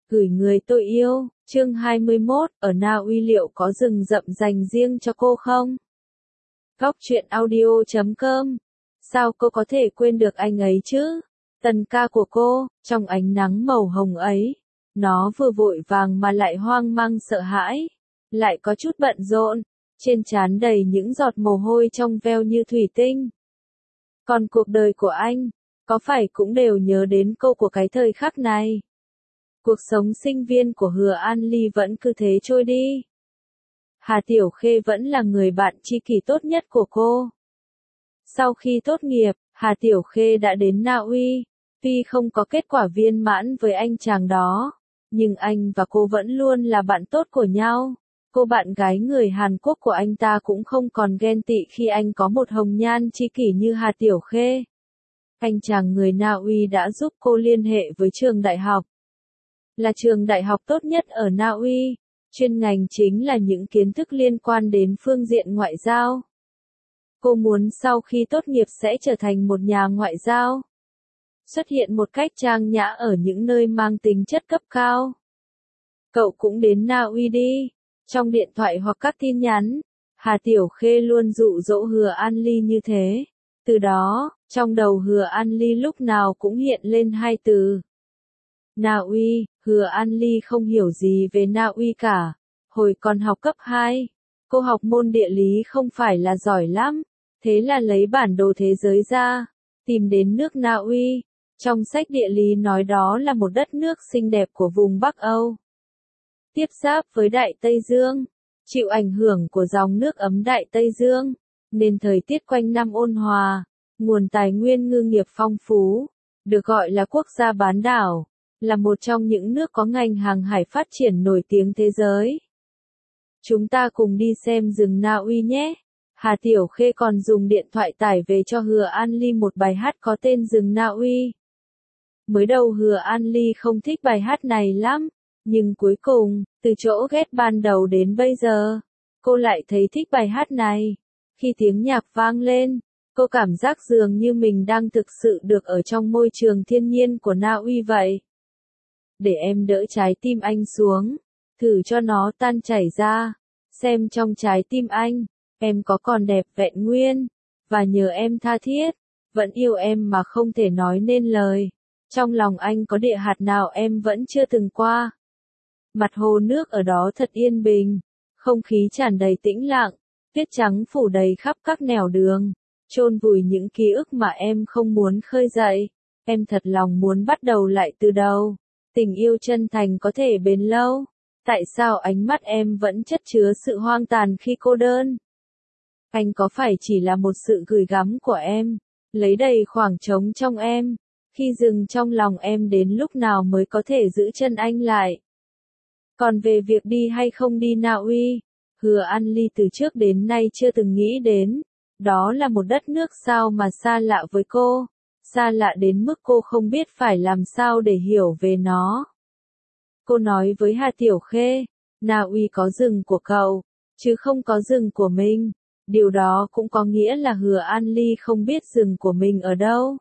Gửi người tôi yêu, chương 21, ở Na Uy liệu có rừng rậm dành riêng cho cô không? Góc truyện audio.com. Sao cô có thể quên được anh ấy chứ? Tần ca của cô, trong ánh nắng màu hồng ấy, nó vừa vội vàng mà lại hoang mang sợ hãi, lại có chút bận rộn, trên trán đầy những giọt mồ hôi trong veo như thủy tinh. Còn cuộc đời của anh, có phải cũng đều nhớ đến cô của cái thời khắc này? Cuộc sống sinh viên của Hứa An Ly vẫn cứ thế trôi đi. Hà Tiểu Khê vẫn là người bạn tri kỷ tốt nhất của cô. Sau khi tốt nghiệp, Hà Tiểu Khê đã đến Na Uy. Tuy không có kết quả viên mãn với anh chàng đó, nhưng anh và cô vẫn luôn là bạn tốt của nhau. Cô bạn gái người Hàn Quốc của anh ta cũng không còn ghen tị khi anh có một hồng nhan tri kỷ như Hà Tiểu Khê. Anh chàng người Na Uy đã giúp cô liên hệ với trường đại học. Là trường đại học tốt nhất ở Na Uy, chuyên ngành chính là những kiến thức liên quan đến phương diện ngoại giao. Cô muốn sau khi tốt nghiệp sẽ trở thành một nhà ngoại giao, xuất hiện một cách trang nhã ở những nơi mang tính chất cấp cao. Cậu cũng đến Na Uy đi. Trong điện thoại hoặc các tin nhắn, Hà Tiểu Khê luôn dụ dỗ Hứa An Ly như thế. Từ đó, trong đầu Hứa An Ly lúc nào cũng hiện lên hai từ. Na Uy. Hứa An Ly không hiểu gì về Na Uy cả. Hồi còn học cấp 2, cô học môn địa lý không phải là giỏi lắm, thế là lấy bản đồ thế giới ra, tìm đến nước Na Uy. Trong sách địa lý nói đó là một đất nước xinh đẹp của vùng Bắc Âu, tiếp giáp với Đại Tây Dương, chịu ảnh hưởng của dòng nước ấm Đại Tây Dương, nên thời tiết quanh năm ôn hòa, nguồn tài nguyên ngư nghiệp phong phú, được gọi là quốc gia bán đảo, là một trong những nước có ngành hàng hải phát triển nổi tiếng thế giới. Chúng ta cùng đi xem rừng Na Uy nhé. Hà Tiểu Khê còn dùng điện thoại tải về cho Hứa An Ly một bài hát có tên Rừng Na Uy. Mới đầu Hứa An Ly không thích bài hát này lắm, nhưng cuối cùng, từ chỗ ghét ban đầu đến bây giờ, cô lại thấy thích bài hát này. Khi tiếng nhạc vang lên, cô cảm giác dường như mình đang thực sự được ở trong môi trường thiên nhiên của Na Uy vậy. Để em đỡ trái tim anh xuống, thử cho nó tan chảy ra, xem trong trái tim anh, em có còn đẹp vẹn nguyên, và nhờ em tha thiết, vẫn yêu em mà không thể nói nên lời. Trong lòng anh có địa hạt nào em vẫn chưa từng qua. Mặt hồ nước ở đó thật yên bình, không khí tràn đầy tĩnh lặng, tuyết trắng phủ đầy khắp các nẻo đường, chôn vùi những ký ức mà em không muốn khơi dậy. Em thật lòng muốn bắt đầu lại từ đầu. Tình yêu chân thành có thể bền lâu. Tại sao ánh mắt em vẫn chất chứa sự hoang tàn khi cô đơn? Anh có phải chỉ là một sự gửi gắm của em, lấy đầy khoảng trống trong em, khi dừng trong lòng em đến lúc nào mới có thể giữ chân anh lại? Còn về việc đi hay không đi Na Uy, Hứa An Ly từ trước đến nay chưa từng nghĩ đến. Đó là một đất nước sao mà xa lạ với cô, xa lạ đến mức cô không biết phải làm sao để hiểu về nó. Cô nói với Hà Tiểu Khê, Na Uy có rừng của cậu, chứ không có rừng của mình. Điều đó cũng có nghĩa là Hứa An Ly không biết rừng của mình ở đâu.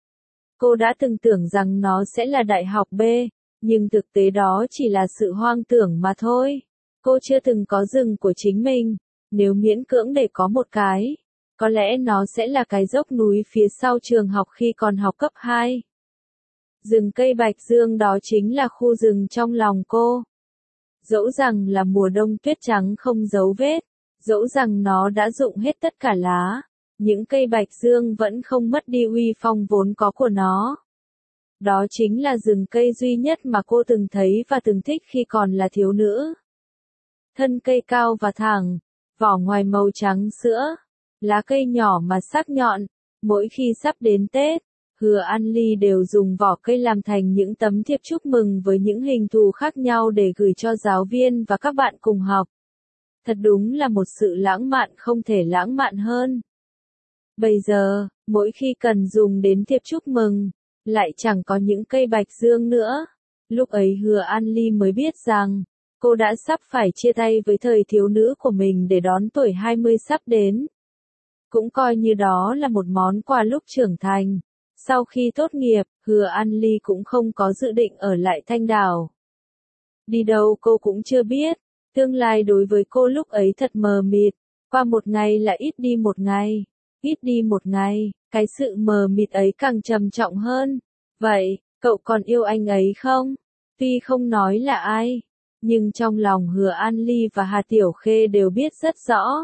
Cô đã từng tưởng rằng nó sẽ là đại học B, nhưng thực tế đó chỉ là sự hoang tưởng mà thôi. Cô chưa từng có rừng của chính mình, nếu miễn cưỡng để có một cái, có lẽ nó sẽ là cái dốc núi phía sau trường học khi còn học cấp 2. Rừng cây Bạch Dương đó chính là khu rừng trong lòng cô. Dẫu rằng là mùa đông tuyết trắng không dấu vết, dẫu rằng nó đã rụng hết tất cả lá, những cây Bạch Dương vẫn không mất đi uy phong vốn có của nó. Đó chính là rừng cây duy nhất mà cô từng thấy và từng thích khi còn là thiếu nữ. Thân cây cao và thẳng, vỏ ngoài màu trắng sữa, lá cây nhỏ mà sắc nhọn. Mỗi khi sắp đến Tết, Hứa An Ly đều dùng vỏ cây làm thành những tấm thiệp chúc mừng với những hình thù khác nhau để gửi cho giáo viên và các bạn cùng học. Thật đúng là một sự lãng mạn không thể lãng mạn hơn. Bây giờ, mỗi khi cần dùng đến thiệp chúc mừng, lại chẳng có những cây Bạch Dương nữa. Lúc ấy Hứa An Ly mới biết rằng, cô đã sắp phải chia tay với thời thiếu nữ của mình để đón tuổi 20 sắp đến. Cũng coi như đó là một món quà lúc trưởng thành. Sau khi tốt nghiệp, Hứa An Ly cũng không có dự định ở lại Thanh Đảo. Đi đâu cô cũng chưa biết. Tương lai đối với cô lúc ấy thật mờ mịt. Qua một ngày là ít đi một ngày. Ít đi một ngày, cái sự mờ mịt ấy càng trầm trọng hơn. Vậy, cậu còn yêu anh ấy không? Tuy không nói là ai, nhưng trong lòng Hứa An Ly và Hà Tiểu Khê đều biết rất rõ.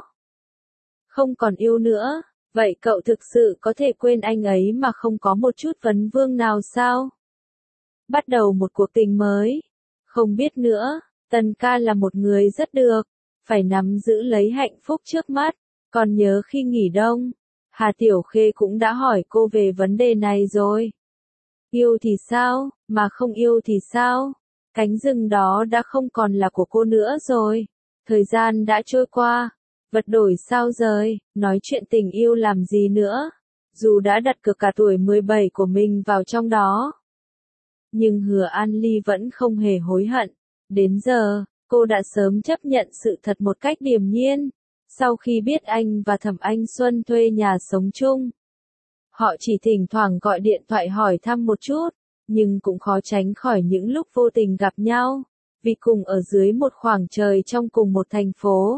Không còn yêu nữa, vậy cậu thực sự có thể quên anh ấy mà không có một chút vấn vương nào sao? Bắt đầu một cuộc tình mới. Không biết nữa, Tần ca là một người rất được, phải nắm giữ lấy hạnh phúc trước mắt. Còn nhớ khi nghỉ đông, Hà Tiểu Khê cũng đã hỏi cô về vấn đề này rồi. Yêu thì sao, mà không yêu thì sao? Cánh rừng đó đã không còn là của cô nữa rồi. Thời gian đã trôi qua, vật đổi sao rời, nói chuyện tình yêu làm gì nữa? Dù đã đặt cược cả tuổi 17 của mình vào trong đó. Nhưng Hứa An Ly vẫn không hề hối hận. Đến giờ, cô đã sớm chấp nhận sự thật một cách điềm nhiên. Sau khi biết anh và Thẩm Anh Xuân thuê nhà sống chung, họ chỉ thỉnh thoảng gọi điện thoại hỏi thăm một chút, nhưng cũng khó tránh khỏi những lúc vô tình gặp nhau, vì cùng ở dưới một khoảng trời trong cùng một thành phố.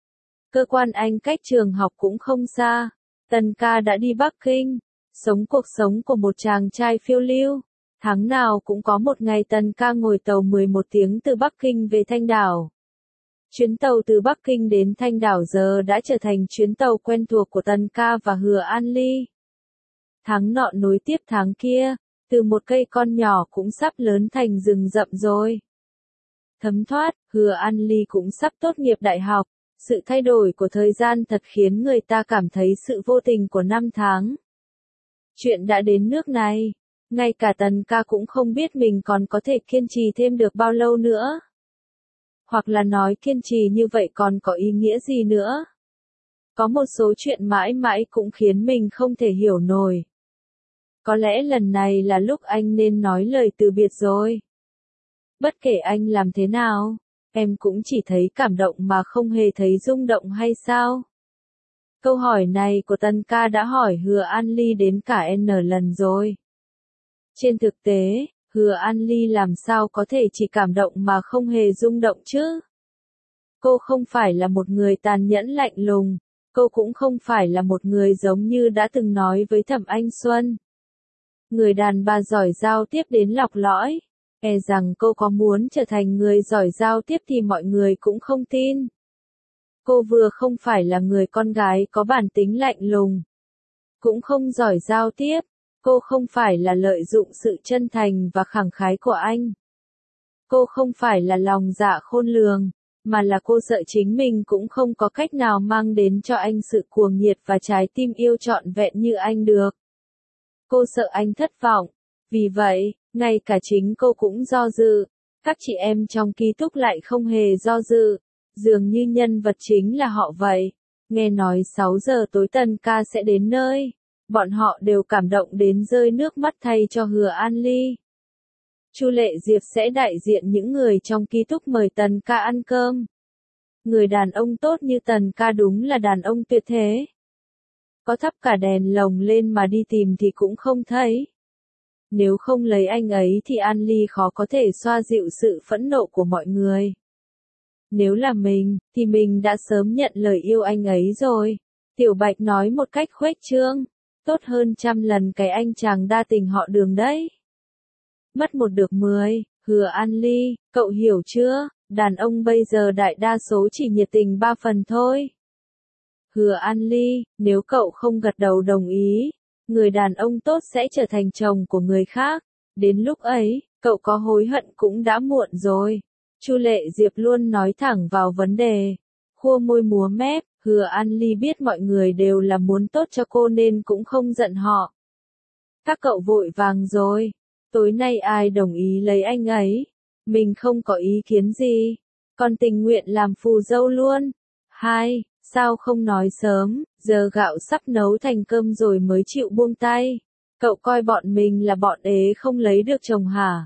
Cơ quan anh cách trường học cũng không xa, Tần ca đã đi Bắc Kinh, sống cuộc sống của một chàng trai phiêu lưu. Tháng nào cũng có một ngày Tần ca ngồi tàu 11 tiếng từ Bắc Kinh về Thanh Đảo. Chuyến tàu từ Bắc Kinh đến Thanh Đảo giờ đã trở thành chuyến tàu quen thuộc của Tần ca và Hứa An Ly. Tháng nọ nối tiếp tháng kia, từ một cây con nhỏ cũng sắp lớn thành rừng rậm rồi. Thấm thoát, Hứa An Ly cũng sắp tốt nghiệp đại học. Sự thay đổi của thời gian thật khiến người ta cảm thấy sự vô tình của năm tháng. Chuyện đã đến nước này, ngay cả Tần ca cũng không biết mình còn có thể kiên trì thêm được bao lâu nữa. Hoặc là nói kiên trì như vậy còn có ý nghĩa gì nữa. Có một số chuyện mãi mãi cũng khiến mình không thể hiểu nổi. Có lẽ lần này là lúc anh nên nói lời từ biệt rồi. Bất kể anh làm thế nào, em cũng chỉ thấy cảm động mà không hề thấy rung động hay sao? Câu hỏi này của Tần ca đã hỏi Hứa An Ly đến cả N lần rồi. Trên thực tế, Hứa An Ly làm sao có thể chỉ cảm động mà không hề rung động chứ? Cô không phải là một người tàn nhẫn lạnh lùng, cô cũng không phải là một người giống như đã từng nói với Thẩm Anh Xuân. Người đàn bà giỏi giao tiếp đến lọc lõi, e rằng cô có muốn trở thành người giỏi giao tiếp thì mọi người cũng không tin. Cô vừa không phải là người con gái có bản tính lạnh lùng, cũng không giỏi giao tiếp, cô không phải là lợi dụng sự chân thành và khẳng khái của anh. Cô không phải là lòng dạ khôn lường, mà là cô sợ chính mình cũng không có cách nào mang đến cho anh sự cuồng nhiệt và trái tim yêu trọn vẹn như anh được. Cô sợ anh thất vọng, vì vậy, ngay cả chính cô cũng do dự, các chị em trong ký túc lại không hề do dự, dường như nhân vật chính là họ vậy. Nghe nói 6 giờ tối Tần ca sẽ đến nơi, bọn họ đều cảm động đến rơi nước mắt thay cho Hứa An Ly. Chu Lệ Diệp sẽ đại diện những người trong ký túc mời Tần ca ăn cơm. Người đàn ông tốt như Tần ca đúng là đàn ông tuyệt thế. Có thắp cả đèn lồng lên mà đi tìm thì cũng không thấy. Nếu không lấy anh ấy thì An Ly khó có thể xoa dịu sự phẫn nộ của mọi người. Nếu là mình, thì mình đã sớm nhận lời yêu anh ấy rồi. Tiểu Bạch nói một cách khuếch trương. Tốt hơn 100 lần cái anh chàng đa tình họ Đường đấy. Mất một được 10, Hứa An Ly, cậu hiểu chưa? Đàn ông bây giờ đại đa số chỉ nhiệt tình 3 phần thôi. Hứa An Ly, nếu cậu không gật đầu đồng ý, người đàn ông tốt sẽ trở thành chồng của người khác. Đến lúc ấy, cậu có hối hận cũng đã muộn rồi. Chu Lệ Diệp luôn nói thẳng vào vấn đề. Khua môi múa mép, Hứa An Ly biết mọi người đều là muốn tốt cho cô nên cũng không giận họ. Các cậu vội vàng rồi. Tối nay ai đồng ý lấy anh ấy? Mình không có ý kiến gì. Còn tình nguyện làm phù dâu luôn. 2. Sao không nói sớm, giờ gạo sắp nấu thành cơm rồi mới chịu buông tay. Cậu coi bọn mình là bọn ế không lấy được chồng hả?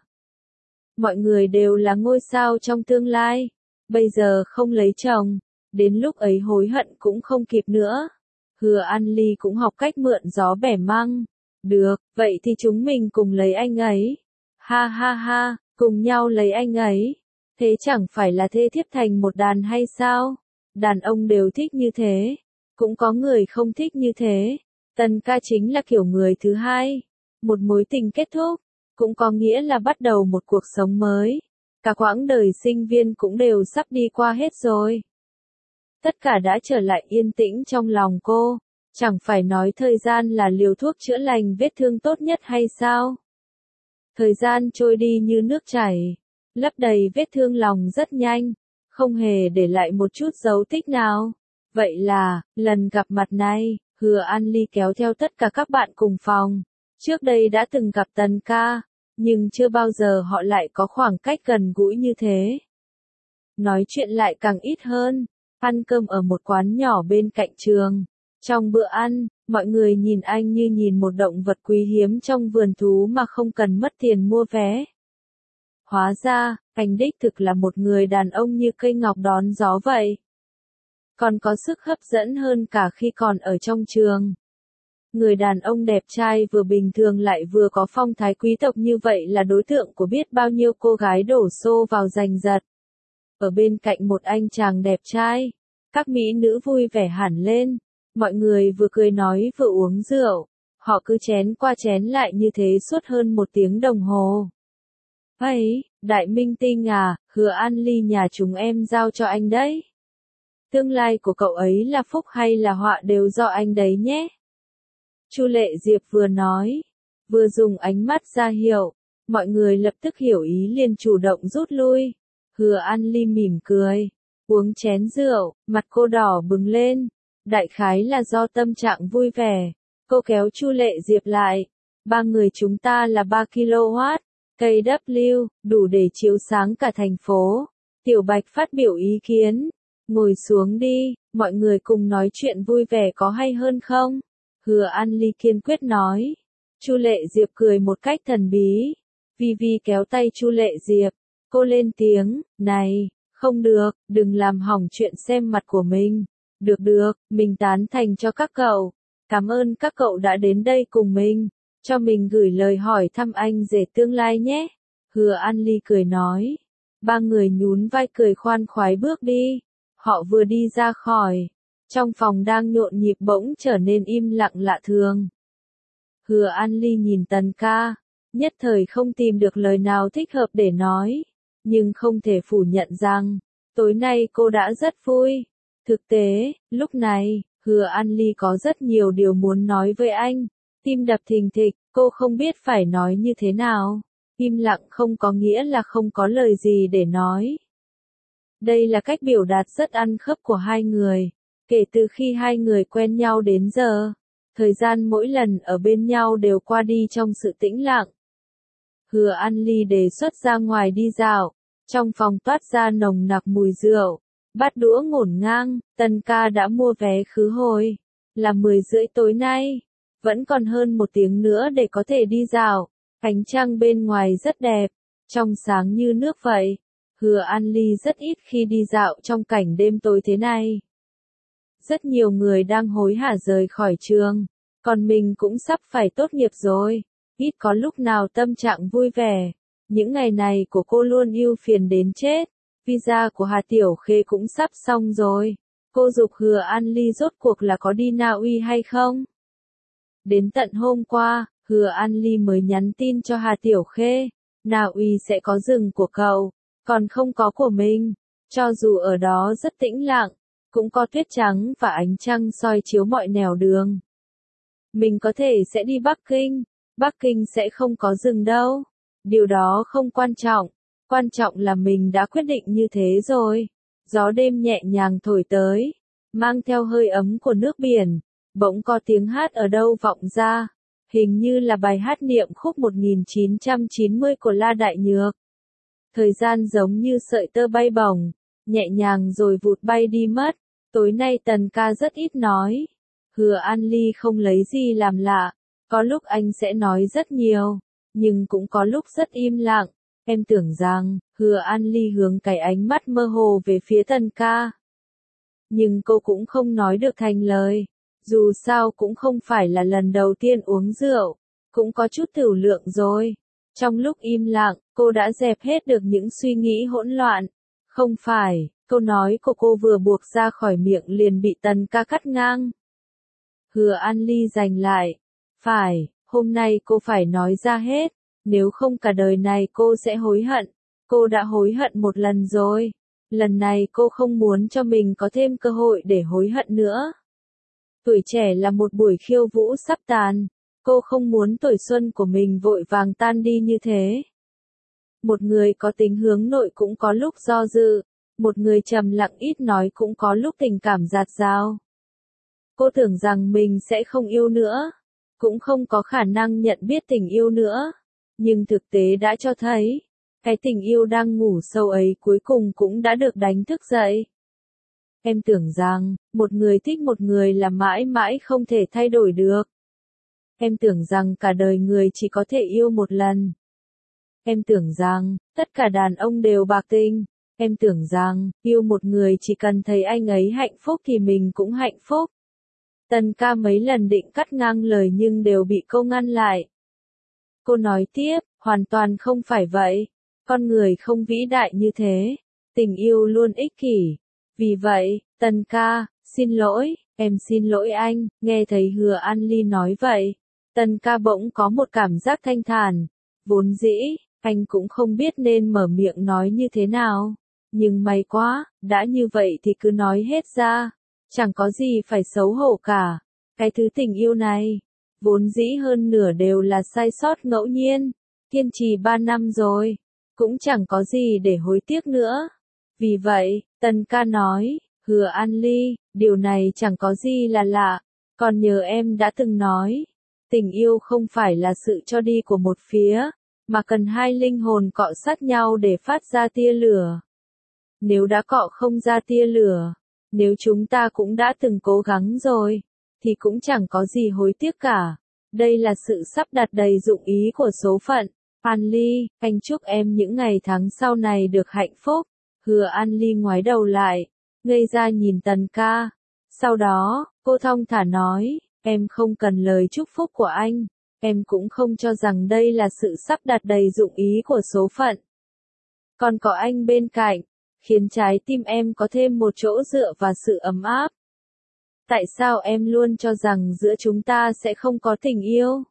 Mọi người đều là ngôi sao trong tương lai. Bây giờ không lấy chồng, đến lúc ấy hối hận cũng không kịp nữa. Hứa An Ly cũng học cách mượn gió bẻ măng. Được, vậy thì chúng mình cùng lấy anh ấy. Ha ha ha, cùng nhau lấy anh ấy. Thế chẳng phải là thê thiếp thành một đàn hay sao? Đàn ông đều thích như thế. Cũng có người không thích như thế. Tần ca chính là kiểu người thứ hai. Một mối tình kết thúc, cũng có nghĩa là bắt đầu một cuộc sống mới. Cả quãng đời sinh viên cũng đều sắp đi qua hết rồi. Tất cả đã trở lại yên tĩnh trong lòng cô. Chẳng phải nói thời gian là liều thuốc chữa lành vết thương tốt nhất hay sao? Thời gian trôi đi như nước chảy, lấp đầy vết thương lòng rất nhanh, không hề để lại một chút dấu tích nào. Vậy là, lần gặp mặt này, Hứa An Ly kéo theo tất cả các bạn cùng phòng. Trước đây đã từng gặp Tần ca, nhưng chưa bao giờ họ lại có khoảng cách gần gũi như thế. Nói chuyện lại càng ít hơn, ăn cơm ở một quán nhỏ bên cạnh trường. Trong bữa ăn, mọi người nhìn anh như nhìn một động vật quý hiếm trong vườn thú mà không cần mất tiền mua vé. Hóa ra, anh đích thực là một người đàn ông như cây ngọc đón gió vậy. Còn có sức hấp dẫn hơn cả khi còn ở trong trường. Người đàn ông đẹp trai vừa bình thường lại vừa có phong thái quý tộc như vậy là đối tượng của biết bao nhiêu cô gái đổ xô vào giành giật. Ở bên cạnh một anh chàng đẹp trai, các mỹ nữ vui vẻ hẳn lên. Mọi người vừa cười nói vừa uống rượu, họ cứ chén qua chén lại như thế suốt hơn 1 tiếng đồng hồ. Ấy, đại minh tinh à, Hứa An Ly nhà chúng em giao cho anh đấy. Tương lai của cậu ấy là phúc hay là họa đều do anh đấy nhé. Chu Lệ Diệp vừa nói, vừa dùng ánh mắt ra hiệu, mọi người lập tức hiểu ý liền chủ động rút lui. Hứa An Ly mỉm cười, uống chén rượu, mặt cô đỏ bừng lên. Đại khái là do tâm trạng vui vẻ, cô kéo Chu Lệ Diệp lại. 3 người chúng ta là 3 kW, kW, đủ để chiếu sáng cả thành phố. Tiểu Bạch phát biểu ý kiến. Ngồi xuống đi, mọi người cùng nói chuyện vui vẻ có hay hơn không? Hứa An Ly kiên quyết nói. Chu Lệ Diệp cười một cách thần bí. Vi Vi kéo tay Chu Lệ Diệp. Cô lên tiếng, này, không được, đừng làm hỏng chuyện xem mặt của mình. Được được, mình tán thành cho các cậu. Cảm ơn các cậu đã đến đây cùng mình. Cho mình gửi lời hỏi thăm anh rể tương lai nhé. Hứa An Ly cười nói. 3 người nhún vai cười khoan khoái bước đi. Họ vừa đi ra khỏi. Trong phòng đang nhộn nhịp bỗng trở nên im lặng lạ thường. Hứa An Ly nhìn Tần ca. Nhất thời không tìm được lời nào thích hợp để nói. Nhưng không thể phủ nhận rằng, tối nay cô đã rất vui. Thực tế, lúc này, Hứa An Ly có rất nhiều điều muốn nói với anh. Tim đập thình thịch, cô không biết phải nói như thế nào. Im lặng không có nghĩa là không có lời gì để nói. Đây là cách biểu đạt rất ăn khớp của hai người. Kể từ khi hai người quen nhau đến giờ, thời gian mỗi lần ở bên nhau đều qua đi trong sự tĩnh lặng. Hứa An Ly đề xuất ra ngoài đi dạo. Trong phòng toát ra nồng nặc mùi rượu. Bát đũa ngổn ngang, Tần ca đã mua vé khứ hồi. Là 10:30 tối nay. Vẫn còn hơn 1 tiếng nữa để có thể đi dạo. Ánh trăng bên ngoài rất đẹp. Trong sáng như nước vậy. Hứa An Ly rất ít khi đi dạo trong cảnh đêm tối thế này. Rất nhiều người đang hối hả rời khỏi trường. Còn mình cũng sắp phải tốt nghiệp rồi. Ít có lúc nào tâm trạng vui vẻ. Những ngày này của cô luôn ưu phiền đến chết. Visa của Hà Tiểu Khê cũng sắp xong rồi. Cô giục Hứa An Ly rốt cuộc là có đi Na Uy hay không? Đến tận hôm qua, Hứa An Ly mới nhắn tin cho Hà Tiểu Khê. Na Uy sẽ có rừng của cậu, còn không có của mình. Cho dù ở đó rất tĩnh lặng, cũng có tuyết trắng và ánh trăng soi chiếu mọi nẻo đường. Mình có thể sẽ đi Bắc Kinh. Bắc Kinh sẽ không có rừng đâu. Điều đó không quan trọng. Quan trọng là mình đã quyết định như thế rồi. Gió đêm nhẹ nhàng thổi tới, mang theo hơi ấm của nước biển. Bỗng có tiếng hát ở đâu vọng ra. Hình như là bài hát niệm khúc 1990 của La Đại Nhược. Thời gian giống như sợi tơ bay bổng, nhẹ nhàng rồi vụt bay đi mất. Tối nay Tần ca rất ít nói. Hứa An Ly không lấy gì làm lạ. Có lúc anh sẽ nói rất nhiều, nhưng cũng có lúc rất im lặng. Em tưởng rằng, Hứa An Ly hướng cái ánh mắt mơ hồ về phía Tần ca. Nhưng cô cũng không nói được thành lời. Dù sao cũng không phải là lần đầu tiên uống rượu, cũng có chút tửu lượng rồi. Trong lúc im lặng, cô đã dẹp hết được những suy nghĩ hỗn loạn. Không phải, câu nói của cô vừa buộc ra khỏi miệng liền bị Tần Ca cắt ngang. Hứa An Ly giành lại. Phải, hôm nay cô phải nói ra hết, nếu không cả đời này cô sẽ hối hận. Cô đã hối hận một lần rồi. Lần này cô không muốn cho mình có thêm cơ hội để hối hận nữa. Tuổi trẻ là một buổi khiêu vũ sắp tàn. Cô không muốn tuổi xuân của mình vội vàng tan đi như thế. Một người có tính hướng nội cũng có lúc do dự. Một người trầm lặng ít nói cũng có lúc tình cảm dạt dào. Cô tưởng rằng mình sẽ không yêu nữa. Cũng không có khả năng nhận biết tình yêu nữa. Nhưng thực tế đã cho thấy, cái tình yêu đang ngủ sâu ấy cuối cùng cũng đã được đánh thức dậy. Em tưởng rằng, một người thích một người là mãi mãi không thể thay đổi được. Em tưởng rằng cả đời người chỉ có thể yêu một lần. Em tưởng rằng, tất cả đàn ông đều bạc tình. Em tưởng rằng, yêu một người chỉ cần thấy anh ấy hạnh phúc thì mình cũng hạnh phúc. Tần Ca mấy lần định cắt ngang lời nhưng đều bị cô ngăn lại. Cô nói tiếp, hoàn toàn không phải vậy. Con người không vĩ đại như thế. Tình yêu luôn ích kỷ. Vì vậy, Tần Ca, xin lỗi, em xin lỗi anh. Nghe thấy Hứa An Ly nói vậy, Tần Ca bỗng có một cảm giác thanh thản. Vốn dĩ, anh cũng không biết nên mở miệng nói như thế nào. Nhưng may quá, đã như vậy thì cứ nói hết ra. Chẳng có gì phải xấu hổ cả. Cái thứ tình yêu này, vốn dĩ hơn nửa đều là sai sót ngẫu nhiên. Kiên trì 3 năm rồi, cũng chẳng có gì để hối tiếc nữa. Vì vậy, Tần Ca nói, Hứa An Ly, điều này chẳng có gì là lạ. Còn nhờ em đã từng nói, tình yêu không phải là sự cho đi của một phía, mà cần hai linh hồn cọ sát nhau để phát ra tia lửa. Nếu đã cọ không ra tia lửa, nếu chúng ta cũng đã từng cố gắng rồi, thì cũng chẳng có gì hối tiếc cả. Đây là sự sắp đặt đầy dụng ý của số phận. An Ly, anh chúc em những ngày tháng sau này được hạnh phúc. Hứa An Ly ngoái đầu lại, ngây ra nhìn Tần Ca. Sau đó, cô thong thả nói, em không cần lời chúc phúc của anh. Em cũng không cho rằng đây là sự sắp đặt đầy dụng ý của số phận. Còn có anh bên cạnh, khiến trái tim em có thêm một chỗ dựa và sự ấm áp. Tại sao em luôn cho rằng giữa chúng ta sẽ không có tình yêu?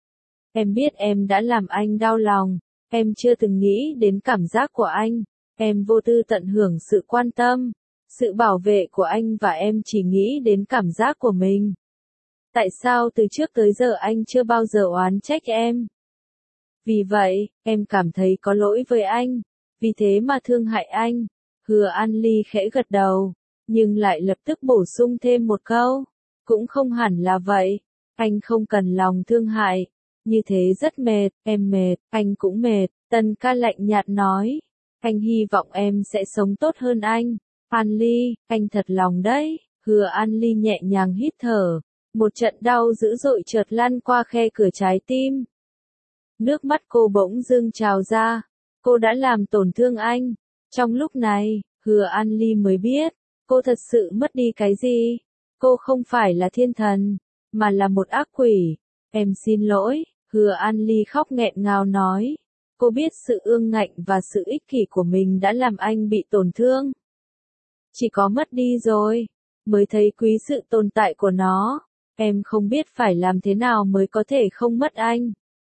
Em biết em đã làm anh đau lòng, em chưa từng nghĩ đến cảm giác của anh, em vô tư tận hưởng sự quan tâm, sự bảo vệ của anh và em chỉ nghĩ đến cảm giác của mình. Tại sao từ trước tới giờ anh chưa bao giờ oán trách em? Vì vậy, em cảm thấy có lỗi với anh, vì thế mà thương hại anh. Hứa An Ly khẽ gật đầu, nhưng lại lập tức bổ sung thêm một câu. Cũng không hẳn là vậy, anh không cần lòng thương hại. Như thế rất mệt, em mệt, anh cũng mệt. Tần Ca lạnh nhạt nói. Anh hy vọng em sẽ sống tốt hơn anh. An Ly, anh thật lòng đấy. Hứa An Ly nhẹ nhàng hít thở. Một trận đau dữ dội chợt lăn qua khe cửa trái tim. Nước mắt cô bỗng dưng trào ra. Cô đã làm tổn thương anh. Trong lúc này, Hứa An Ly mới biết, cô thật sự mất đi cái gì. Cô không phải là thiên thần, mà là một ác quỷ. Em xin lỗi, Hứa An Ly khóc nghẹn ngào nói. Cô biết sự ương ngạnh và sự ích kỷ của mình đã làm anh bị tổn thương. Chỉ có mất đi rồi, mới thấy quý sự tồn tại của nó. Em không biết phải làm thế nào mới có thể không mất anh.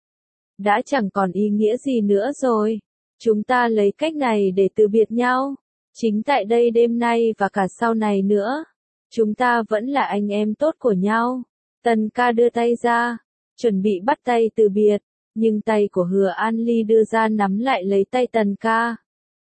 Đã chẳng còn ý nghĩa gì nữa rồi. Chúng ta lấy cách này để từ biệt nhau. Chính tại đây đêm nay và cả sau này nữa, chúng ta vẫn là anh em tốt của nhau. Tần Ca đưa tay ra, chuẩn bị bắt tay từ biệt, nhưng tay của Hứa An Ly đưa ra nắm lại lấy tay Tần Ca.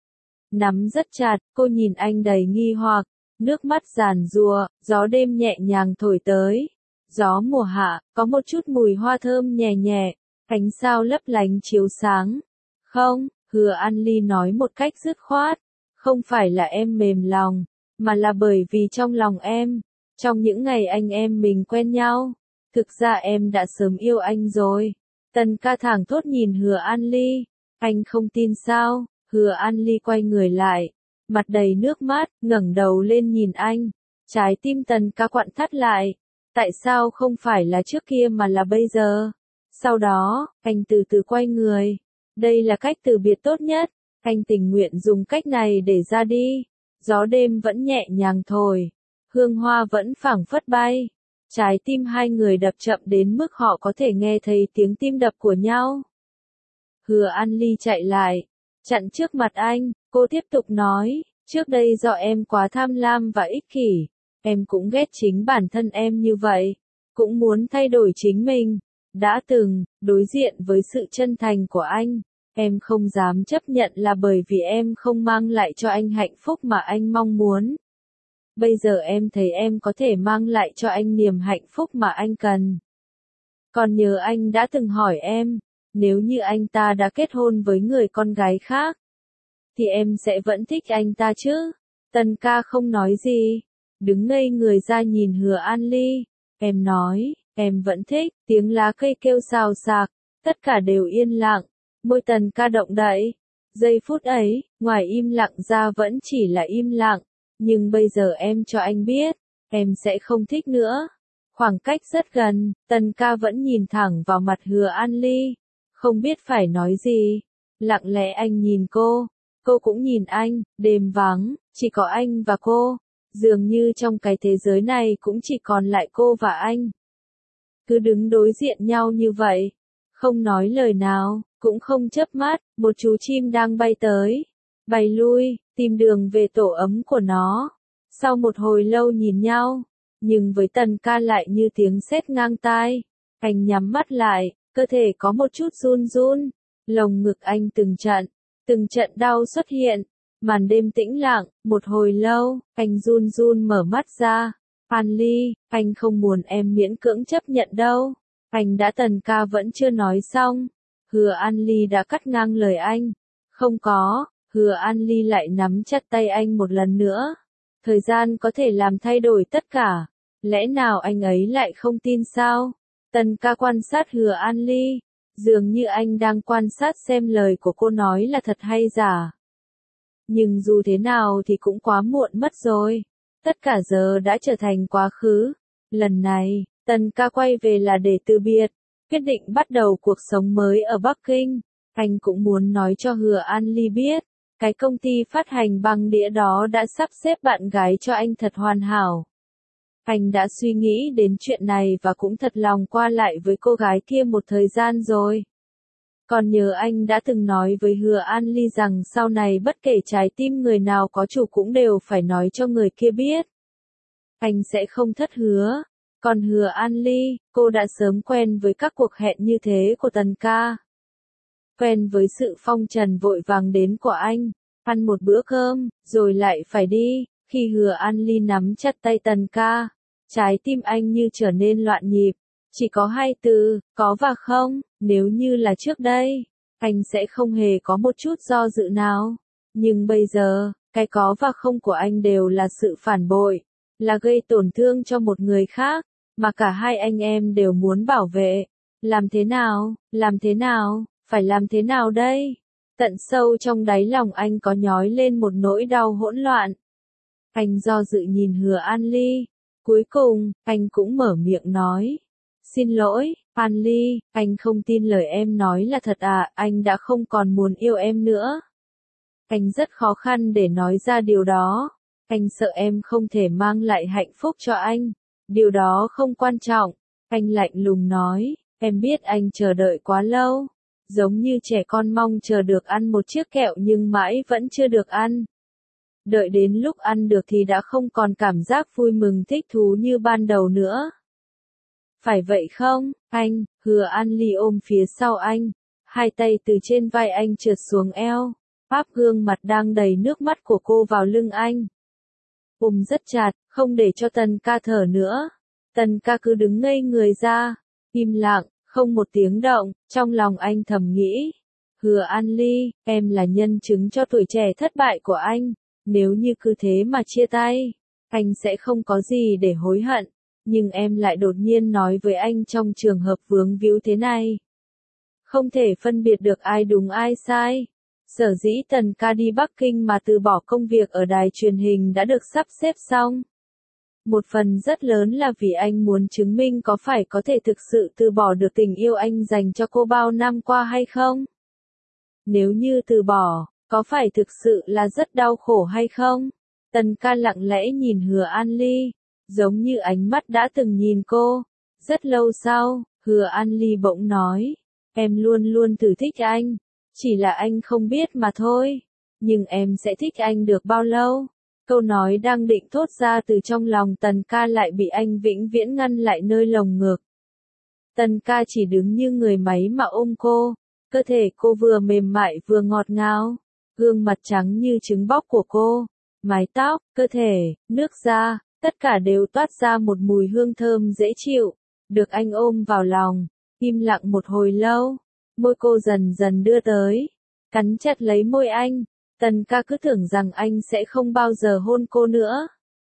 Nắm rất chặt, cô nhìn anh đầy nghi hoặc, nước mắt giàn giụa, gió đêm nhẹ nhàng thổi tới. Gió mùa hạ, có một chút mùi hoa thơm nhẹ nhẹ, ánh sao lấp lánh chiếu sáng. Không, Hứa An Ly nói một cách dứt khoát, không phải là em mềm lòng, mà là bởi vì trong lòng em, trong những ngày anh em mình quen nhau, thực ra em đã sớm yêu anh rồi. Tần Ca thảng thốt nhìn Hứa An Ly, anh không tin sao? Hứa An Ly quay người lại, mặt đầy nước mắt, ngẩng đầu lên nhìn anh, trái tim Tần Ca quặn thắt lại. Tại sao không phải là trước kia mà là bây giờ? Sau đó, anh từ từ quay người, Đây là cách từ biệt tốt nhất. Anh tình nguyện dùng cách này để ra đi. Gió đêm vẫn nhẹ nhàng thổi. Hương hoa vẫn phảng phất bay. Trái tim hai người đập chậm đến mức họ có thể nghe thấy tiếng tim đập của nhau. Hứa An Ly chạy lại, chặn trước mặt anh, cô tiếp tục nói, trước đây do em quá tham lam và ích kỷ, em cũng ghét chính bản thân em như vậy, cũng muốn thay đổi chính mình. Đã từng, đối diện với sự chân thành của anh, em không dám chấp nhận là bởi vì em không mang lại cho anh hạnh phúc mà anh mong muốn. Bây giờ em thấy em có thể mang lại cho anh niềm hạnh phúc mà anh cần. Còn nhớ anh đã từng hỏi em, nếu như anh ta đã kết hôn với người con gái khác, thì em sẽ vẫn thích anh ta chứ? Tần ca không nói gì, đứng ngây người ra nhìn Hứa An Ly. Em nói, em vẫn thích, tiếng lá cây kêu xào xạc, tất cả đều yên lặng, môi Tần ca động đậy. Giây phút ấy, ngoài im lặng ra vẫn chỉ là im lặng, nhưng bây giờ em cho anh biết, em sẽ không thích nữa. Khoảng cách rất gần, Tần ca vẫn nhìn thẳng vào mặt Hứa An Ly, không biết phải nói gì. Lặng lẽ anh nhìn cô cũng nhìn anh, đêm vắng, chỉ có anh và cô. Dường như trong cái thế giới này cũng chỉ còn lại cô và anh. Cứ đứng đối diện nhau như vậy, không nói lời nào, cũng không chớp mắt, một chú chim đang bay tới, bay lui, tìm đường về tổ ấm của nó. Sau một hồi lâu nhìn nhau, nhưng với Tần ca lại như tiếng sét ngang tai. Anh nhắm mắt lại, cơ thể có một chút run run, lồng ngực anh từng trận đau xuất hiện. Màn đêm tĩnh lặng, một hồi lâu, anh run run mở mắt ra. An Ly, anh không muốn em miễn cưỡng chấp nhận đâu. Anh đã. Tần ca vẫn chưa nói xong. Hứa An Ly đã cắt ngang lời anh. Không có, Hứa An Ly lại nắm chặt tay anh một lần nữa. Thời gian có thể làm thay đổi tất cả. Lẽ nào anh ấy lại không tin sao? Tần ca quan sát Hứa An Ly. Dường như anh đang quan sát xem lời của cô nói là thật hay giả. Nhưng dù thế nào thì cũng quá muộn mất rồi. Tất cả giờ đã trở thành quá khứ. Lần này, Tần ca quay về là để từ biệt, quyết định bắt đầu cuộc sống mới ở Bắc Kinh. Anh cũng muốn nói cho Hứa An Ly biết, cái công ty phát hành băng đĩa đó đã sắp xếp bạn gái cho anh thật hoàn hảo. Anh đã suy nghĩ đến chuyện này và cũng thật lòng qua lại với cô gái kia một thời gian rồi. Còn nhớ anh đã từng nói với Hứa An Ly rằng sau này bất kể trái tim người nào có chủ cũng đều phải nói cho người kia biết. Anh sẽ không thất hứa. Còn Hứa An Ly, cô đã sớm quen với các cuộc hẹn như thế của Tần ca. Quen với sự phong trần vội vàng đến của anh, ăn một bữa cơm, rồi lại phải đi. Khi Hứa An Ly nắm chặt tay Tần ca, trái tim anh như trở nên loạn nhịp. Chỉ có hai từ, có và không. Nếu như là trước đây, anh sẽ không hề có một chút do dự nào. Nhưng bây giờ, cái có và không của anh đều là sự phản bội, là gây tổn thương cho một người khác, mà cả hai anh em đều muốn bảo vệ. Làm thế nào, phải làm thế nào đây? Tận sâu trong đáy lòng anh có nhói lên một nỗi đau hỗn loạn. Anh do dự nhìn Hứa An Ly. Cuối cùng, anh cũng mở miệng nói. Xin lỗi, An Ly, anh không tin lời em nói là thật à, anh đã không còn muốn yêu em nữa. Anh rất khó khăn để nói ra điều đó. Anh sợ em không thể mang lại hạnh phúc cho anh. Điều đó không quan trọng. Anh lạnh lùng nói, em biết anh chờ đợi quá lâu. Giống như trẻ con mong chờ được ăn một chiếc kẹo nhưng mãi vẫn chưa được ăn. Đợi đến lúc ăn được thì đã không còn cảm giác vui mừng thích thú như ban đầu nữa. Phải vậy không, anh? Hứa An Ly ôm phía sau anh. Hai tay từ trên vai anh trượt xuống eo. Áp gương mặt đang đầy nước mắt của cô vào lưng anh. Ôm rất chặt, không để cho Tần ca thở nữa. Tần ca cứ đứng ngây người ra. Im lặng, không một tiếng động. Trong lòng anh thầm nghĩ. Hứa An Ly, em là nhân chứng cho tuổi trẻ thất bại của anh. Nếu như cứ thế mà chia tay, anh sẽ không có gì để hối hận. Nhưng em lại đột nhiên nói với anh trong trường hợp vướng víu thế này. Không thể phân biệt được ai đúng ai sai. Sở dĩ Tần ca đi Bắc Kinh mà từ bỏ công việc ở đài truyền hình đã được sắp xếp xong. Một phần rất lớn là vì anh muốn chứng minh có thể thực sự từ bỏ được tình yêu anh dành cho cô bao năm qua hay không. Nếu như từ bỏ, có phải thực sự là rất đau khổ hay không? Tần ca lặng lẽ nhìn Hứa An Ly, giống như ánh mắt đã từng nhìn cô. Rất lâu sau, Hứa An Ly bỗng nói, em luôn luôn thử thích anh, chỉ là anh không biết mà thôi. Nhưng em sẽ thích anh được bao lâu? Câu nói đang định thốt ra từ trong lòng Tần ca lại bị anh vĩnh viễn ngăn lại nơi lồng ngực. Tần ca chỉ đứng như người máy mà ôm cô, cơ thể cô vừa mềm mại vừa ngọt ngào, gương mặt trắng như trứng bóc của cô, mái tóc, cơ thể, nước da, tất cả đều toát ra một mùi hương thơm dễ chịu. Được anh ôm vào lòng, im lặng một hồi lâu, môi cô dần dần đưa tới, cắn chặt lấy môi anh. Tần ca cứ tưởng rằng anh sẽ không bao giờ hôn cô nữa.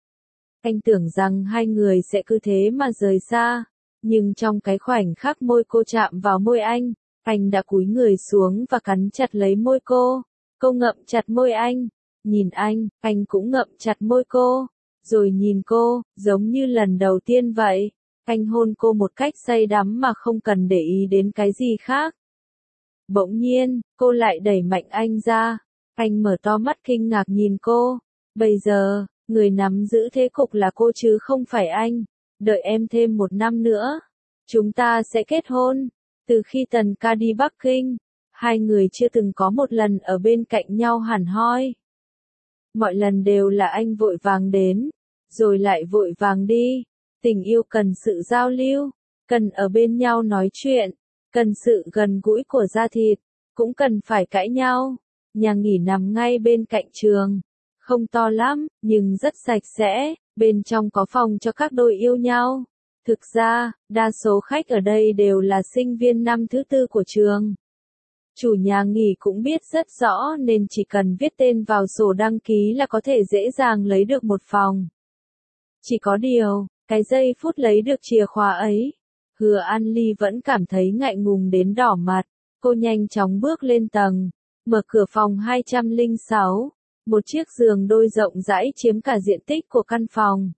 Anh tưởng rằng hai người sẽ cứ thế mà rời xa, nhưng trong cái khoảnh khắc môi cô chạm vào môi anh đã cúi người xuống và cắn chặt lấy môi cô. Cô ngậm chặt môi anh, nhìn anh cũng ngậm chặt môi cô, rồi nhìn cô, giống như lần đầu tiên vậy. Anh hôn cô một cách say đắm mà không cần để ý đến cái gì khác. Bỗng nhiên, cô lại đẩy mạnh anh ra. Anh mở to mắt kinh ngạc nhìn cô. Bây giờ, người nắm giữ thế cục là cô chứ không phải anh. Đợi em thêm 1 năm nữa, chúng ta sẽ kết hôn. Từ khi Tần ca đi Bắc Kinh, hai người chưa từng có một lần ở bên cạnh nhau hẳn hoi. Mọi lần đều là anh vội vàng đến, rồi lại vội vàng đi. Tình yêu cần sự giao lưu, cần ở bên nhau nói chuyện, cần sự gần gũi của da thịt, cũng cần phải cãi nhau. Nhà nghỉ nằm ngay bên cạnh trường, không to lắm, nhưng rất sạch sẽ, bên trong có phòng cho các đôi yêu nhau. Thực ra, đa số khách ở đây đều là sinh viên năm thứ 4 của trường. Chủ nhà nghỉ cũng biết rất rõ nên chỉ cần viết tên vào sổ đăng ký là có thể dễ dàng lấy được một phòng. Chỉ có điều, cái giây phút lấy được chìa khóa ấy, Hứa An Ly vẫn cảm thấy ngại ngùng đến đỏ mặt. Cô nhanh chóng bước lên tầng, mở cửa phòng 206, một chiếc giường đôi rộng rãi chiếm cả diện tích của căn phòng.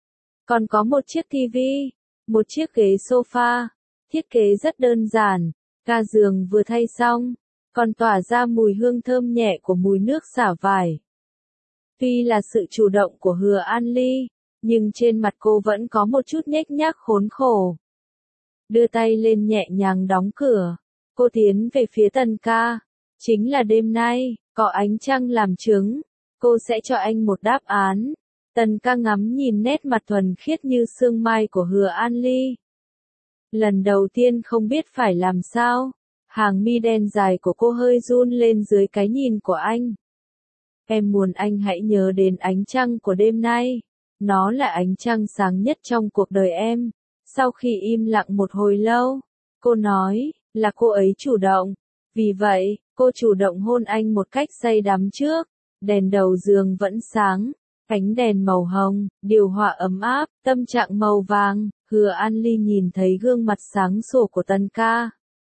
Còn có một chiếc tivi, một chiếc ghế sofa, thiết kế rất đơn giản, ga giường vừa thay xong, còn tỏa ra mùi hương thơm nhẹ của mùi nước xả vải. Tuy là sự chủ động của Hứa An Ly, nhưng trên mặt cô vẫn có một chút nhếch nhác khốn khổ. Đưa tay lên nhẹ nhàng đóng cửa, cô tiến về phía Tần ca. Chính là đêm nay, có ánh trăng làm chứng, cô sẽ cho anh một đáp án. Tần ca ngắm nhìn nét mặt thuần khiết như sương mai của Hứa An Ly. Lần đầu tiên không biết phải làm sao, hàng mi đen dài của cô hơi run lên dưới cái nhìn của anh. Em muốn anh hãy nhớ đến ánh trăng của đêm nay. Nó là ánh trăng sáng nhất trong cuộc đời em. Sau khi im lặng một hồi lâu, cô nói, là cô ấy chủ động. Vì vậy, cô chủ động hôn anh một cách say đắm trước. Đèn đầu giường vẫn sáng, ánh đèn màu hồng, điều hòa ấm áp, tâm trạng màu vàng. Hứa An Ly nhìn thấy gương mặt sáng sủa của Tần ca.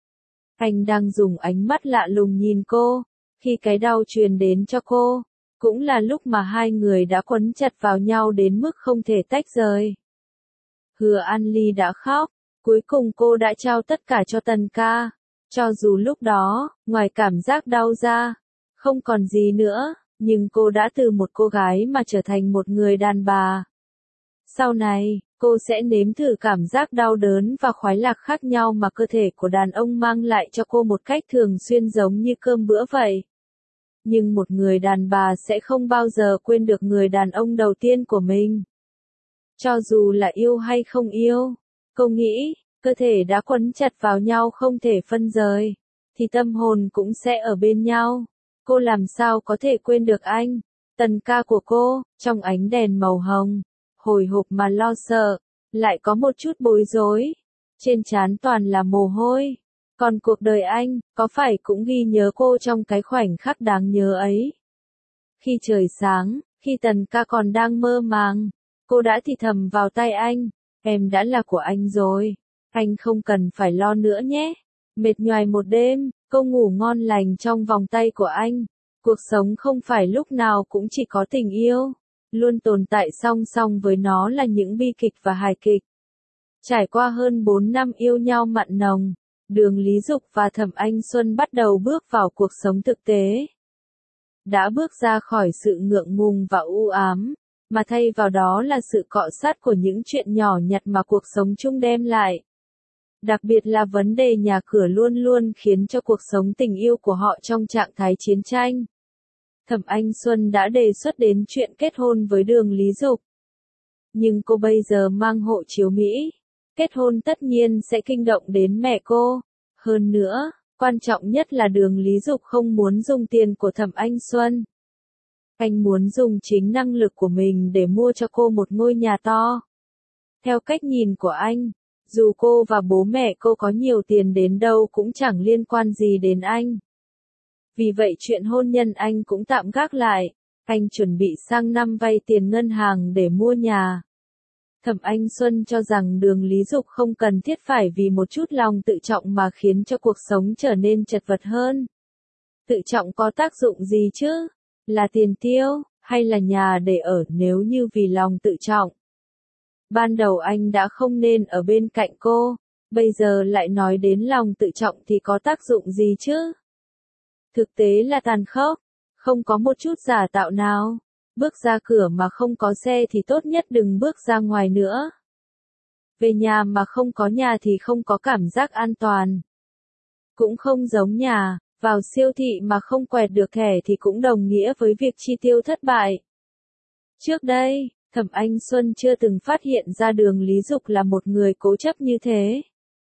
Anh đang dùng ánh mắt lạ lùng nhìn cô. Khi cái đau truyền đến cho cô, cũng là lúc mà hai người đã quấn chặt vào nhau đến mức không thể tách rời. Hứa An Ly đã khóc, cuối cùng cô đã trao tất cả cho Tần ca. Cho dù lúc đó, ngoài cảm giác đau ra, không còn gì nữa, nhưng cô đã từ một cô gái mà trở thành một người đàn bà. Sau này, cô sẽ nếm thử cảm giác đau đớn và khoái lạc khác nhau mà cơ thể của đàn ông mang lại cho cô một cách thường xuyên giống như cơm bữa vậy. Nhưng một người đàn bà sẽ không bao giờ quên được người đàn ông đầu tiên của mình. Cho dù là yêu hay không yêu, cô nghĩ, cơ thể đã quấn chặt vào nhau không thể phân rời, thì tâm hồn cũng sẽ ở bên nhau. Cô làm sao có thể quên được anh? Tần ca của cô, trong ánh đèn màu hồng, hồi hộp mà lo sợ, lại có một chút bối rối. Trên trán toàn là mồ hôi. Còn cuộc đời anh, có phải cũng ghi nhớ cô trong cái khoảnh khắc đáng nhớ ấy? Khi trời sáng, khi Tần ca còn đang mơ màng, cô đã thì thầm vào tai anh, em đã là của anh rồi, anh không cần phải lo nữa nhé. Mệt nhoài một đêm, cô ngủ ngon lành trong vòng tay của anh. Cuộc sống không phải lúc nào cũng chỉ có tình yêu, luôn tồn tại song song với nó là những bi kịch và hài kịch. Trải qua hơn 4 năm yêu nhau mặn nồng, Đường Lý Dục và Thẩm Anh Xuân bắt đầu bước vào cuộc sống thực tế. Đã bước ra khỏi sự ngượng ngùng và u ám, mà thay vào đó là sự cọ sát của những chuyện nhỏ nhặt mà cuộc sống chung đem lại. Đặc biệt là vấn đề nhà cửa luôn luôn khiến cho cuộc sống tình yêu của họ trong trạng thái chiến tranh. Thẩm Anh Xuân đã đề xuất đến chuyện kết hôn với Đường Lý Dục. Nhưng cô bây giờ mang hộ chiếu Mỹ. Kết hôn tất nhiên sẽ kinh động đến mẹ cô. Hơn nữa, quan trọng nhất là Đường Lý Dục không muốn dùng tiền của Thẩm Anh Xuân. Anh muốn dùng chính năng lực của mình để mua cho cô một ngôi nhà to. Theo cách nhìn của anh, dù cô và bố mẹ cô có nhiều tiền đến đâu cũng chẳng liên quan gì đến anh. Vì vậy chuyện hôn nhân anh cũng tạm gác lại. Anh chuẩn bị sang năm vay tiền ngân hàng để mua nhà. Thẩm Anh Xuân cho rằng Đường Lý Dục không cần thiết phải vì một chút lòng tự trọng mà khiến cho cuộc sống trở nên chật vật hơn. Tự trọng có tác dụng gì chứ? Là tiền tiêu, hay là nhà để ở nếu như vì lòng tự trọng? Ban đầu anh đã không nên ở bên cạnh cô, bây giờ lại nói đến lòng tự trọng thì có tác dụng gì chứ? Thực tế là tàn khốc, không có một chút giả tạo nào. Bước ra cửa mà không có xe thì tốt nhất đừng bước ra ngoài nữa. Về nhà mà không có nhà thì không có cảm giác an toàn. Cũng không giống nhà, vào siêu thị mà không quẹt được thẻ thì cũng đồng nghĩa với việc chi tiêu thất bại. Trước đây, Thẩm Anh Xuân chưa từng phát hiện ra Đường Lý Dục là một người cố chấp như thế.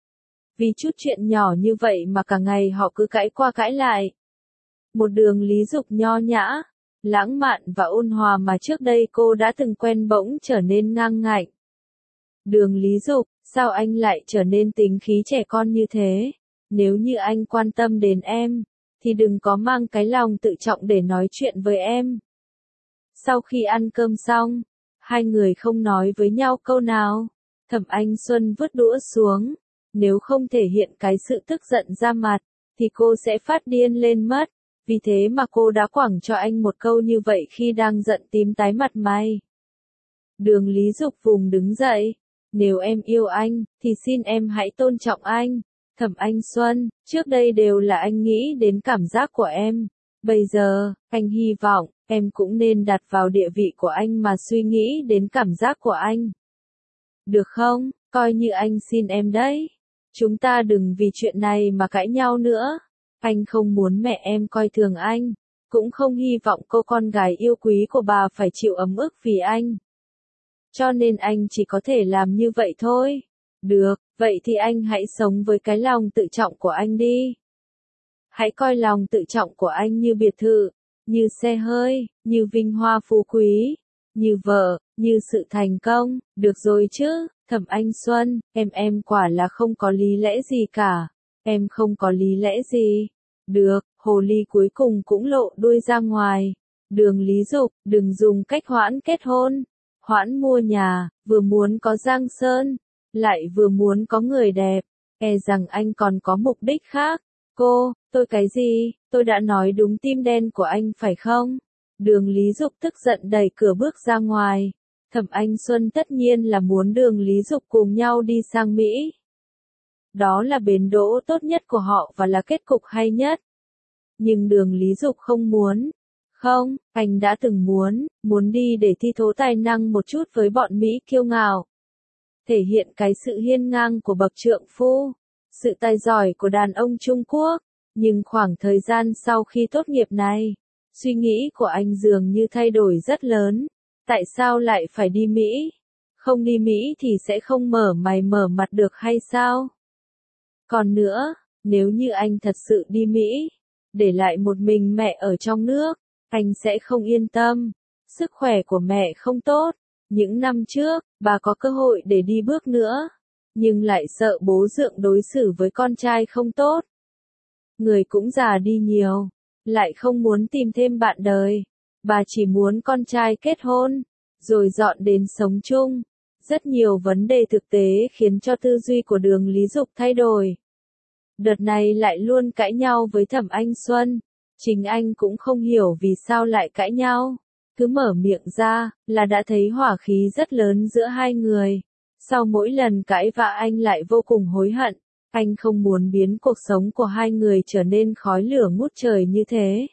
Vì chút chuyện nhỏ như vậy mà cả ngày họ cứ cãi qua cãi lại. Một Đường Lý Dục nho nhã, lãng mạn và ôn hòa mà trước đây cô đã từng quen bỗng trở nên ngang ngạnh. Đường Lý Dục, sao anh lại trở nên tính khí trẻ con như thế? Nếu như anh quan tâm đến em, thì đừng có mang cái lòng tự trọng để nói chuyện với em. Sau khi ăn cơm xong, hai người không nói với nhau câu nào. Thẩm Anh Xuân vứt đũa xuống. Nếu không thể hiện cái sự tức giận ra mặt, thì cô sẽ phát điên lên mất. Vì thế mà cô đã quẳng cho anh một câu như vậy khi đang giận tím tái mặt mày. Đường Lý Dục vùng đứng dậy. Nếu em yêu anh, thì xin em hãy tôn trọng anh. Thẩm Anh Xuân, trước đây đều là anh nghĩ đến cảm giác của em. Bây giờ, anh hy vọng, em cũng nên đặt vào địa vị của anh mà suy nghĩ đến cảm giác của anh. Được không? Coi như anh xin em đấy. Chúng ta đừng vì chuyện này mà cãi nhau nữa. Anh không muốn mẹ em coi thường anh, cũng không hy vọng cô con gái yêu quý của bà phải chịu ấm ức vì anh. Cho nên anh chỉ có thể làm như vậy thôi. Được, vậy thì anh hãy sống với cái lòng tự trọng của anh đi. Hãy coi lòng tự trọng của anh như biệt thự, như xe hơi, như vinh hoa phú quý, như vợ, như sự thành công. Được rồi chứ, Thẩm Anh Xuân, em quả là không có lý lẽ gì cả. Em không có lý lẽ gì. Được, hồ ly cuối cùng cũng lộ đuôi ra ngoài. Đường Lý Dục, đừng dùng cách hoãn kết hôn, hoãn mua nhà, vừa muốn có giang sơn, lại vừa muốn có người đẹp. E rằng anh còn có mục đích khác. Tôi cái gì? Tôi đã nói đúng tim đen của anh phải không? Đường Lý Dục tức giận đẩy cửa bước ra ngoài. Thẩm Anh Xuân tất nhiên là muốn Đường Lý Dục cùng nhau đi sang Mỹ. Đó là bến đỗ tốt nhất của họ và là kết cục hay nhất. Nhưng Đường Lý Dục không muốn. Không, anh đã từng muốn đi để thi thố tài năng một chút với bọn Mỹ kiêu ngạo. Thể hiện cái sự hiên ngang của bậc trượng phu, sự tài giỏi của đàn ông Trung Quốc. Nhưng khoảng thời gian sau khi tốt nghiệp này, suy nghĩ của anh dường như thay đổi rất lớn. Tại sao lại phải đi Mỹ? Không đi Mỹ thì sẽ không mở mày mở mặt được hay sao? Còn nữa, nếu như anh thật sự đi Mỹ, để lại một mình mẹ ở trong nước, anh sẽ không yên tâm. Sức khỏe của mẹ không tốt. Những năm trước, bà có cơ hội để đi bước nữa, nhưng lại sợ bố Dượng đối xử với con trai không tốt. Người cũng già đi nhiều, lại không muốn tìm thêm bạn đời. Bà chỉ muốn con trai kết hôn, rồi dọn đến sống chung. Rất nhiều vấn đề thực tế khiến cho tư duy của Đường Lý Dục thay đổi. Đợt này lại luôn cãi nhau với Thẩm Anh Xuân. Chính anh cũng không hiểu vì sao lại cãi nhau. Cứ mở miệng ra, là đã thấy hỏa khí rất lớn giữa hai người. Sau mỗi lần cãi vã anh lại vô cùng hối hận. Anh không muốn biến cuộc sống của hai người trở nên khói lửa ngút trời như thế.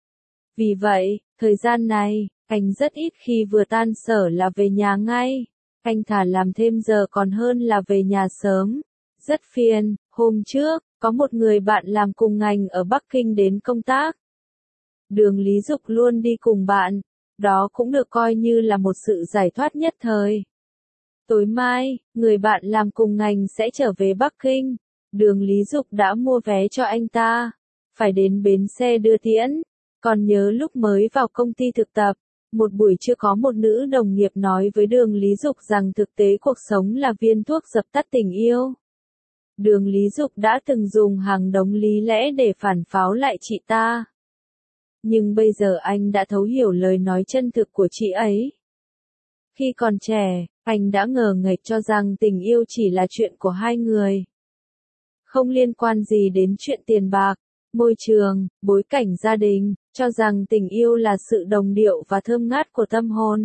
Vì vậy, thời gian này, anh rất ít khi vừa tan sở là về nhà ngay. Anh thà làm thêm giờ còn hơn là về nhà sớm. Rất phiền, hôm trước, có một người bạn làm cùng ngành ở Bắc Kinh đến công tác. Đường Lý Dục luôn đi cùng bạn, đó cũng được coi như là một sự giải thoát nhất thời. Tối mai, người bạn làm cùng ngành sẽ trở về Bắc Kinh. Đường Lý Dục đã mua vé cho anh ta, phải đến bến xe đưa tiễn. Còn nhớ lúc mới vào công ty thực tập, một buổi trưa có một nữ đồng nghiệp nói với Đường Lý Dục rằng thực tế cuộc sống là viên thuốc dập tắt tình yêu. Đường Lý Dục đã từng dùng hàng đống lý lẽ để phản pháo lại chị ta. Nhưng bây giờ anh đã thấu hiểu lời nói chân thực của chị ấy. Khi còn trẻ, anh đã ngờ nghệch cho rằng tình yêu chỉ là chuyện của hai người. Không liên quan gì đến chuyện tiền bạc, môi trường, bối cảnh gia đình, cho rằng tình yêu là sự đồng điệu và thơm ngát của tâm hồn.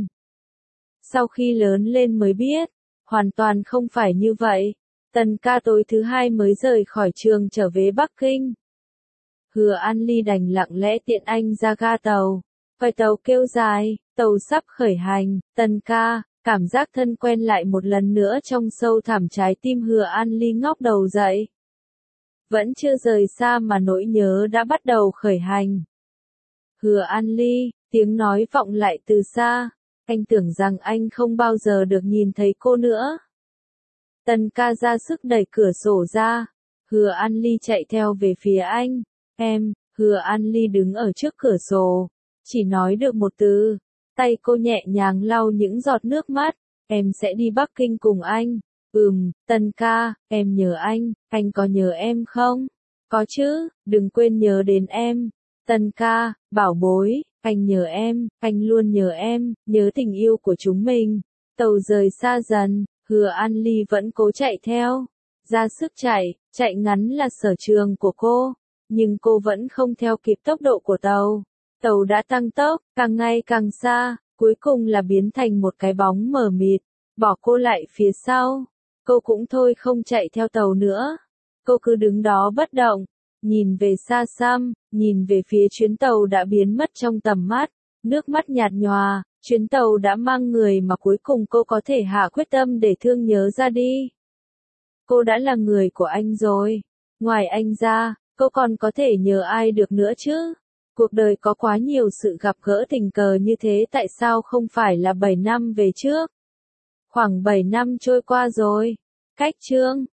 Sau khi lớn lên mới biết, hoàn toàn không phải như vậy. Tần ca tối thứ hai mới rời khỏi trường trở về Bắc Kinh. Hứa An Ly đành lặng lẽ tiện anh ra ga tàu. Còi tàu kêu dài, tàu sắp khởi hành. Tần ca, cảm giác thân quen lại một lần nữa trong sâu thẳm trái tim Hứa An Ly ngóc đầu dậy. Vẫn chưa rời xa mà nỗi nhớ đã bắt đầu khởi hành. Hứa An Ly, tiếng nói vọng lại từ xa. Anh tưởng rằng anh không bao giờ được nhìn thấy cô nữa. Tần ca ra sức đẩy cửa sổ ra. Hứa An Ly chạy theo về phía anh. Em, Hứa An Ly đứng ở trước cửa sổ. Chỉ nói được một từ. Tay cô nhẹ nhàng lau những giọt nước mắt. Em sẽ đi Bắc Kinh cùng anh. Tần ca, em nhớ anh có nhớ em không? Có chứ, đừng quên nhớ đến em. Tần ca, bảo bối, anh nhớ em, anh luôn nhớ em, nhớ tình yêu của chúng mình. Tàu rời xa dần, Hứa An Ly vẫn cố chạy theo. Ra sức chạy ngắn là sở trường của cô. Nhưng cô vẫn không theo kịp tốc độ của tàu. Tàu đã tăng tốc, càng ngày càng xa, cuối cùng là biến thành một cái bóng mờ mịt, bỏ cô lại phía sau. Cô cũng thôi không chạy theo tàu nữa. Cô cứ đứng đó bất động, nhìn về xa xăm, nhìn về phía chuyến tàu đã biến mất trong tầm mắt, nước mắt nhạt nhòa, chuyến tàu đã mang người mà cuối cùng cô có thể hạ quyết tâm để thương nhớ ra đi. Cô đã là người của anh rồi. Ngoài anh ra, cô còn có thể nhờ ai được nữa chứ? Cuộc đời có quá nhiều sự gặp gỡ tình cờ như thế, tại sao không phải là 7 năm về trước? Khoảng 7 năm trôi qua rồi. Cách chương